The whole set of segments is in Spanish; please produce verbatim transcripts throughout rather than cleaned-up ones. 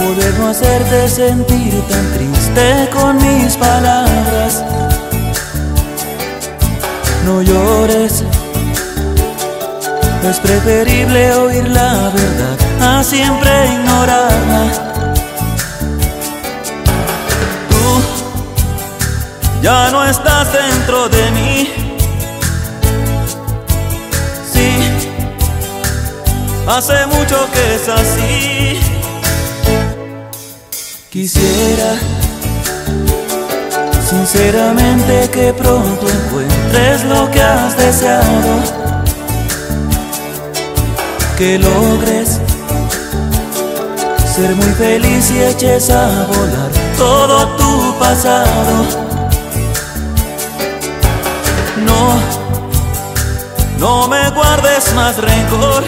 poder no hacerte sentir tan triste con mis palabras. No llores, es preferible oír la verdad a siempre ignorarla. Tú ya no estás dentro de mí. Sí, hace mucho que es así. Quisiera sinceramente que pronto encuentres lo que has deseado, que logres ser muy feliz y eches a volar todo tu pasado. No, no me guardes más rencor.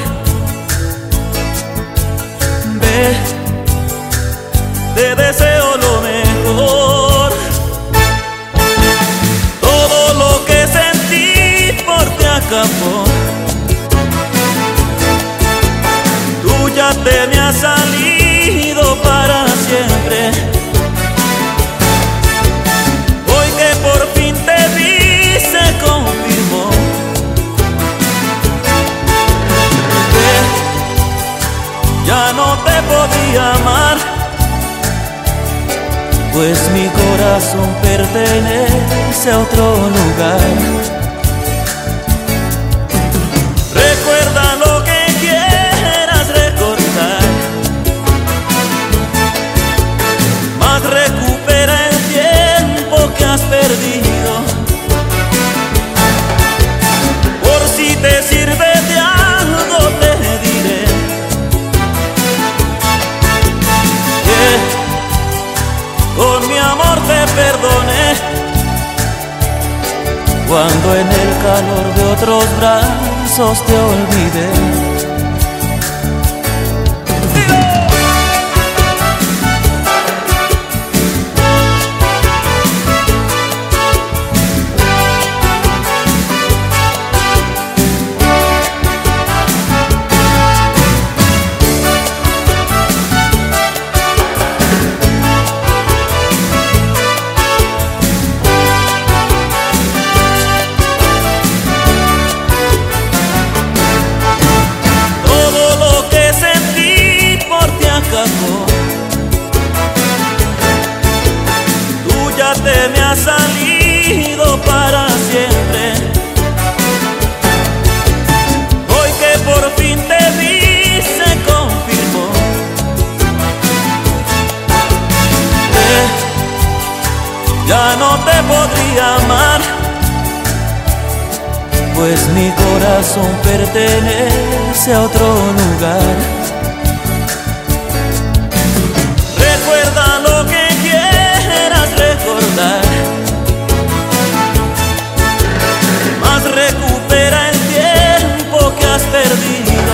Ve, te deseo lo mejor. Todo lo que sentí por ti acabó. Tú ya te me has salido para siempre. Hoy que por fin te vi se confirmó que ya no te podía amar, pues mi corazón pertenece a otro lugar. Recuerda lo que quieras recordar, mas recupera el tiempo que has perdido. Por si te sirve de algo te diré que con mi amor te perdoné, cuando en el calor de otros brazos te olvidé. Tú ya te me has salido para siempre. Hoy que por fin te vi se confirmó que ya no te podría amar, pues mi corazón pertenece a otro lugar. Recuerda lo que quieras recordar, mas recupera el tiempo que has perdido.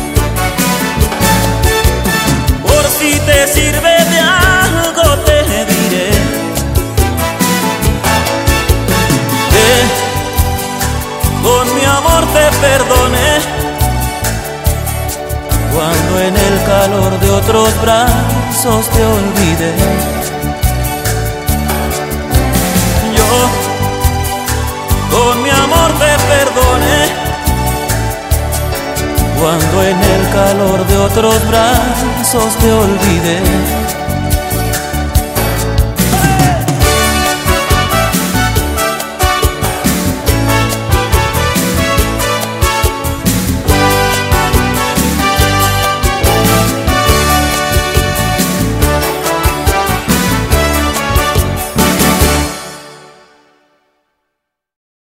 Por si te sirve de algo te diré que con mi amor te perdoné, cuando en el calor de otros brazos te olvidé. Yo con mi amor te perdoné, cuando en el calor de otros brazos te olvidé.